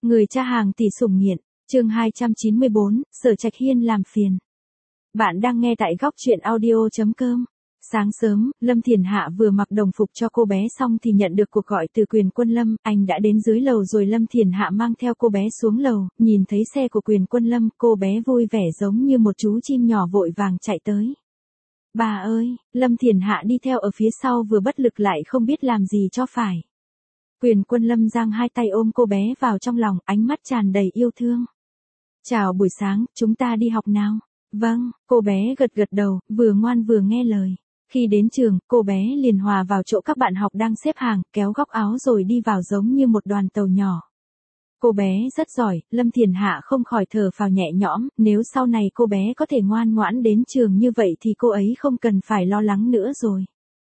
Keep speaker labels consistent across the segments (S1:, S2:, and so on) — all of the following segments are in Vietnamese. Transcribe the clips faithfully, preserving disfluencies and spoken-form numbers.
S1: Người cha hàng tỷ sủng nghiện, chương hai trăm chín mươi bốn, Sở Trạch Hiên làm phiền. Bạn đang nghe tại góc truyện audio.com. Sáng sớm, Lâm Thiền Hạ vừa mặc đồng phục cho cô bé xong thì nhận được cuộc gọi từ Quyền Quân Lâm, anh đã đến dưới lầu rồi. Lâm Thiền Hạ mang theo cô bé xuống lầu, nhìn thấy xe của Quyền Quân Lâm, cô bé vui vẻ giống như một chú chim nhỏ vội vàng chạy tới. Bà ơi, Lâm Thiền Hạ đi theo ở phía sau vừa bất lực lại không biết làm gì cho phải. Quyền Quân Lâm giang hai tay ôm cô bé vào trong lòng, ánh mắt tràn đầy yêu thương. Chào buổi sáng, chúng ta đi học nào? Vâng, cô bé gật gật đầu, vừa ngoan vừa nghe lời. Khi đến trường, cô bé liền hòa vào chỗ các bạn học đang xếp hàng, kéo góc áo rồi đi vào giống như một đoàn tàu nhỏ. Cô bé rất giỏi, Lâm Thiền Hạ không khỏi thở phào nhẹ nhõm, nếu sau này cô bé có thể ngoan ngoãn đến trường như vậy thì cô ấy không cần phải lo lắng nữa rồi.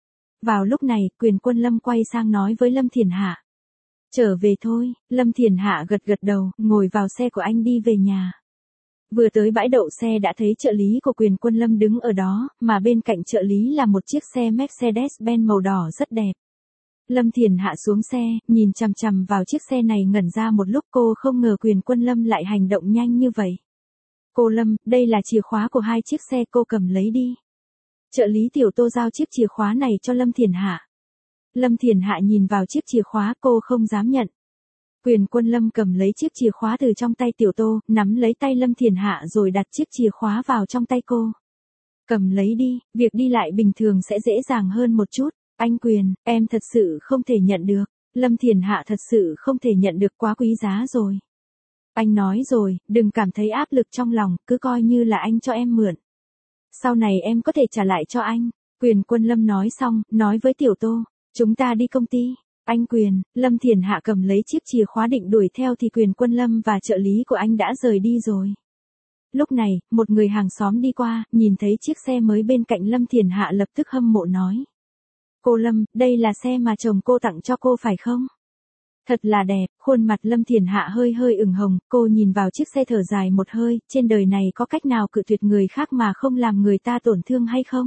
S1: Vào lúc này, Quyền Quân Lâm quay sang nói với Lâm Thiền Hạ. Trở về thôi, Lâm Thiền Hạ gật gật đầu, ngồi vào xe của anh đi về nhà. Vừa tới bãi đậu xe đã thấy trợ lý của Quyền Quân Lâm đứng ở đó, mà bên cạnh trợ lý là một chiếc xe Mercedes-Benz màu đỏ rất đẹp. Lâm Thiền Hạ xuống xe, nhìn chằm chằm vào chiếc xe này ngẩn ra một lúc, cô không ngờ Quyền Quân Lâm lại hành động nhanh như vậy. Cô Lâm, đây là chìa khóa của hai chiếc xe, cô cầm lấy đi. Trợ lý Tiểu Tô giao chiếc chìa khóa này cho Lâm Thiền Hạ. Lâm Thiền Hạ nhìn vào chiếc chìa khóa, cô không dám nhận. Quyền Quân Lâm cầm lấy chiếc chìa khóa từ trong tay Tiểu Tô, nắm lấy tay Lâm Thiền Hạ rồi đặt chiếc chìa khóa vào trong tay cô. Cầm lấy đi, việc đi lại bình thường sẽ dễ dàng hơn một chút. Anh Quyền, em thật sự không thể nhận được. Lâm Thiền Hạ thật sự không thể nhận được, quá quý giá rồi. Anh nói rồi, đừng cảm thấy áp lực trong lòng, cứ coi như là anh cho em mượn. Sau này em có thể trả lại cho anh. Quyền Quân Lâm nói xong, nói với Tiểu Tô. Chúng ta đi công ty. Anh Quyền, Lâm Thiền Hạ cầm lấy chiếc chìa khóa định đuổi theo thì Quyền Quân Lâm và trợ lý của anh đã rời đi rồi. Lúc này, một người hàng xóm đi qua, nhìn thấy chiếc xe mới bên cạnh Lâm Thiền Hạ lập tức hâm mộ nói. Cô Lâm, đây là xe mà chồng cô tặng cho cô phải không? Thật là đẹp, khuôn mặt Lâm Thiền Hạ hơi hơi ửng hồng, cô nhìn vào chiếc xe thở dài một hơi, trên đời này có cách nào cự tuyệt người khác mà không làm người ta tổn thương hay không?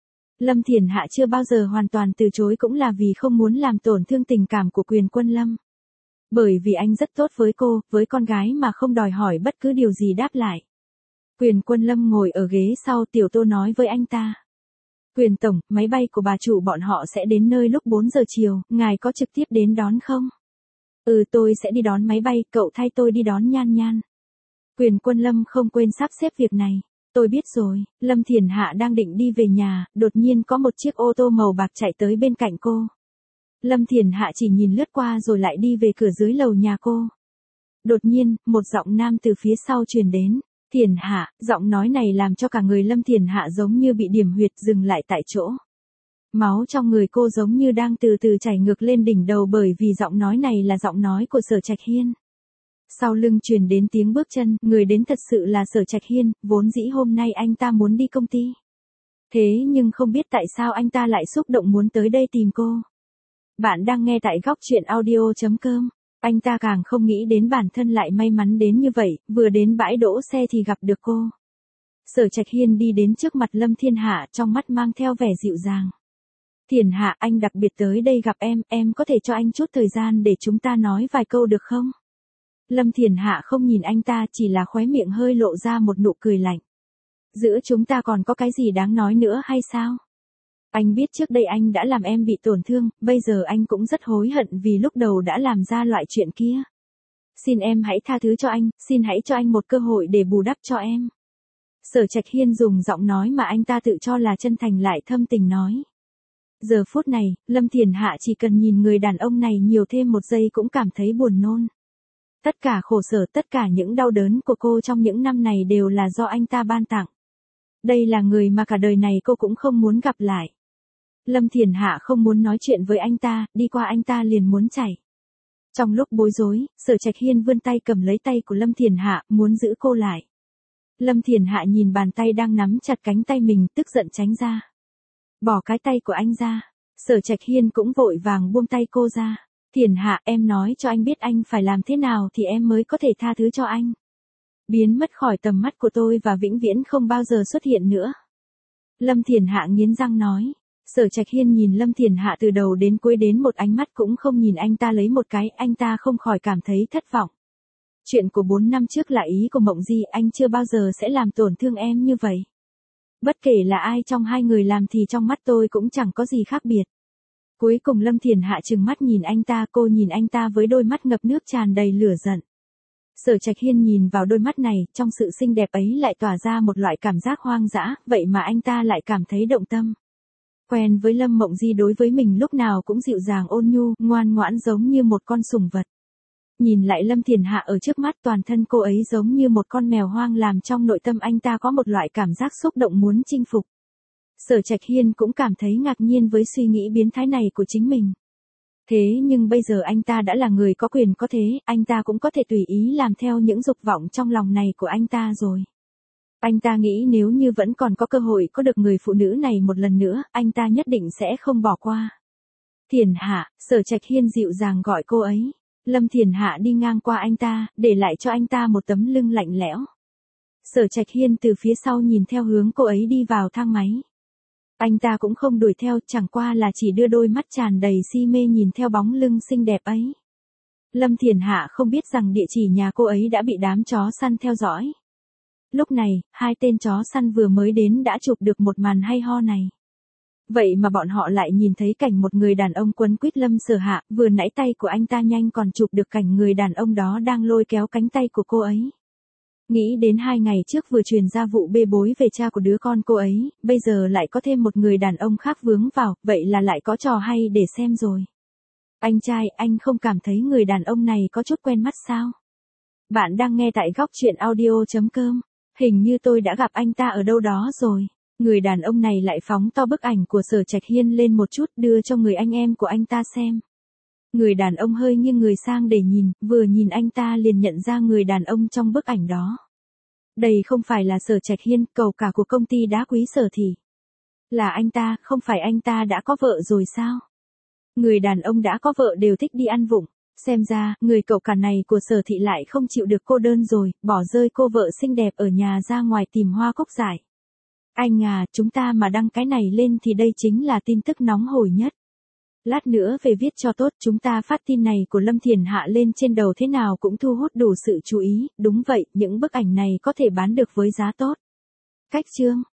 S1: Lâm Thiền Hạ chưa bao giờ hoàn toàn từ chối cũng là vì không muốn làm tổn thương tình cảm của Quyền Quân Lâm. Bởi vì anh rất tốt với cô, với con gái mà không đòi hỏi bất cứ điều gì đáp lại. Quyền Quân Lâm ngồi ở ghế sau, Tiểu Tô nói với anh ta. Quyền Tổng, máy bay của bà chủ bọn họ sẽ đến nơi lúc bốn giờ chiều, ngài có trực tiếp đến đón không? Ừ, tôi sẽ đi đón máy bay, cậu thay tôi đi đón Nhan Nhan. Quyền Quân Lâm không quên sắp xếp việc này. Tôi biết rồi. Lâm Thiền Hạ đang định đi về nhà, đột nhiên có một chiếc ô tô màu bạc chạy tới bên cạnh cô. Lâm Thiền Hạ chỉ nhìn lướt qua rồi lại đi về cửa dưới lầu nhà cô. Đột nhiên, một giọng nam từ phía sau truyền đến. Thiền Hạ, giọng nói này làm cho cả người Lâm Thiền Hạ giống như bị điểm huyệt, dừng lại tại chỗ. Máu trong người cô giống như đang từ từ chảy ngược lên đỉnh đầu, bởi vì giọng nói này là giọng nói của Sở Trạch Hiên. Sau lưng truyền đến tiếng bước chân, người đến thật sự là Sở Trạch Hiên, vốn dĩ hôm nay anh ta muốn đi công ty. Thế nhưng không biết tại sao anh ta lại xúc động muốn tới đây tìm cô. Bạn đang nghe tại góc truyện audio.com. Anh ta càng không nghĩ đến bản thân lại may mắn đến như vậy, vừa đến bãi đỗ xe thì gặp được cô. Sở Trạch Hiên đi đến trước mặt Lâm Thiền Hạ, trong mắt mang theo vẻ dịu dàng. Thiền Hạ, anh đặc biệt tới đây gặp em, em có thể cho anh chút thời gian để chúng ta nói vài câu được không? Lâm Thiền Hạ không nhìn anh ta, chỉ là khóe miệng hơi lộ ra một nụ cười lạnh. Giữa chúng ta còn có cái gì đáng nói nữa hay sao? Anh biết trước đây anh đã làm em bị tổn thương, bây giờ anh cũng rất hối hận vì lúc đầu đã làm ra loại chuyện kia. Xin em hãy tha thứ cho anh, xin hãy cho anh một cơ hội để bù đắp cho em. Sở Trạch Hiên dùng giọng nói mà anh ta tự cho là chân thành lại thâm tình nói. Giờ phút này, Lâm Thiền Hạ chỉ cần nhìn người đàn ông này nhiều thêm một giây cũng cảm thấy buồn nôn. Tất cả khổ sở, tất cả những đau đớn của cô trong những năm này đều là do anh ta ban tặng. Đây là người mà cả đời này cô cũng không muốn gặp lại. Lâm Thiền Hạ không muốn nói chuyện với anh ta, đi qua anh ta liền muốn chạy. Trong lúc bối rối, Sở Trạch Hiên vươn tay cầm lấy tay của Lâm Thiền Hạ, muốn giữ cô lại. Lâm Thiền Hạ nhìn bàn tay đang nắm chặt cánh tay mình, tức giận tránh ra. Bỏ cái tay của anh ra. Sở Trạch Hiên cũng vội vàng buông tay cô ra. Thiền Hạ, em nói cho anh biết anh phải làm thế nào thì em mới có thể tha thứ cho anh. Biến mất khỏi tầm mắt của tôi và vĩnh viễn không bao giờ xuất hiện nữa. Lâm Thiền Hạ nghiến răng nói. Sở Trạch Hiên nhìn Lâm Thiền Hạ từ đầu đến cuối, đến một ánh mắt cũng không nhìn anh ta lấy một cái, anh ta không khỏi cảm thấy thất vọng. Chuyện của bốn năm trước là ý của Mộng Di, anh chưa bao giờ sẽ làm tổn thương em như vậy. Bất kể là ai trong hai người làm thì trong mắt tôi cũng chẳng có gì khác biệt. Cuối cùng Lâm Thiền Hạ trừng mắt nhìn anh ta, cô nhìn anh ta với đôi mắt ngập nước tràn đầy lửa giận. Sở Trạch Hiên nhìn vào đôi mắt này, trong sự xinh đẹp ấy lại tỏa ra một loại cảm giác hoang dã, vậy mà anh ta lại cảm thấy động tâm. Quen với Lâm Mộng Di đối với mình lúc nào cũng dịu dàng ôn nhu, ngoan ngoãn giống như một con sủng vật. Nhìn lại Lâm Thiền Hạ ở trước mắt, toàn thân cô ấy giống như một con mèo hoang, làm trong nội tâm anh ta có một loại cảm giác xúc động muốn chinh phục. Sở Trạch Hiên cũng cảm thấy ngạc nhiên với suy nghĩ biến thái này của chính mình. Thế nhưng bây giờ anh ta đã là người có quyền có thế, anh ta cũng có thể tùy ý làm theo những dục vọng trong lòng này của anh ta rồi. Anh ta nghĩ nếu như vẫn còn có cơ hội có được người phụ nữ này một lần nữa, anh ta nhất định sẽ không bỏ qua. Thiền Hạ, Sở Trạch Hiên dịu dàng gọi cô ấy. Lâm Thiền Hạ đi ngang qua anh ta, để lại cho anh ta một tấm lưng lạnh lẽo. Sở Trạch Hiên từ phía sau nhìn theo hướng cô ấy đi vào thang máy. Anh ta cũng không đuổi theo, chẳng qua là chỉ đưa đôi mắt tràn đầy si mê nhìn theo bóng lưng xinh đẹp ấy. Lâm Thiền Hạ không biết rằng địa chỉ nhà cô ấy đã bị đám chó săn theo dõi. Lúc này, hai tên chó săn vừa mới đến đã chụp được một màn hay ho này. Vậy mà bọn họ lại nhìn thấy cảnh một người đàn ông quấn quýt Lâm Sở Hạ, vừa nãy tay của anh ta nhanh còn chụp được cảnh người đàn ông đó đang lôi kéo cánh tay của cô ấy. Nghĩ đến hai ngày trước vừa truyền ra vụ bê bối về cha của đứa con cô ấy, bây giờ lại có thêm một người đàn ông khác vướng vào, vậy là lại có trò hay để xem rồi. Anh trai, anh không cảm thấy người đàn ông này có chút quen mắt sao? Bạn đang nghe tại góc truyện audio chấm com. Hình như tôi đã gặp anh ta ở đâu đó rồi. Người đàn ông này lại phóng to bức ảnh của Sở Trạch Hiên lên một chút, đưa cho người anh em của anh ta xem. Người đàn ông hơi nghiêng người sang để nhìn, vừa nhìn anh ta liền nhận ra người đàn ông trong bức ảnh đó. Đây không phải là Sở Trạch Hiên, cầu cả của công ty đá quý Sở Thị. Là anh ta, không phải anh ta đã có vợ rồi sao? Người đàn ông đã có vợ đều thích đi ăn vụng. Xem ra, người cậu cả này của Sở Thị lại không chịu được cô đơn rồi, bỏ rơi cô vợ xinh đẹp ở nhà ra ngoài tìm hoa cúc giải. Anh à, chúng ta mà đăng cái này lên thì đây chính là tin tức nóng hổi nhất. Lát nữa về viết cho tốt, chúng ta phát tin này của Lâm Thiền Hạ lên trên đầu thế nào cũng thu hút đủ sự chú ý, đúng vậy, những bức ảnh này có thể bán được với giá tốt. Cách chương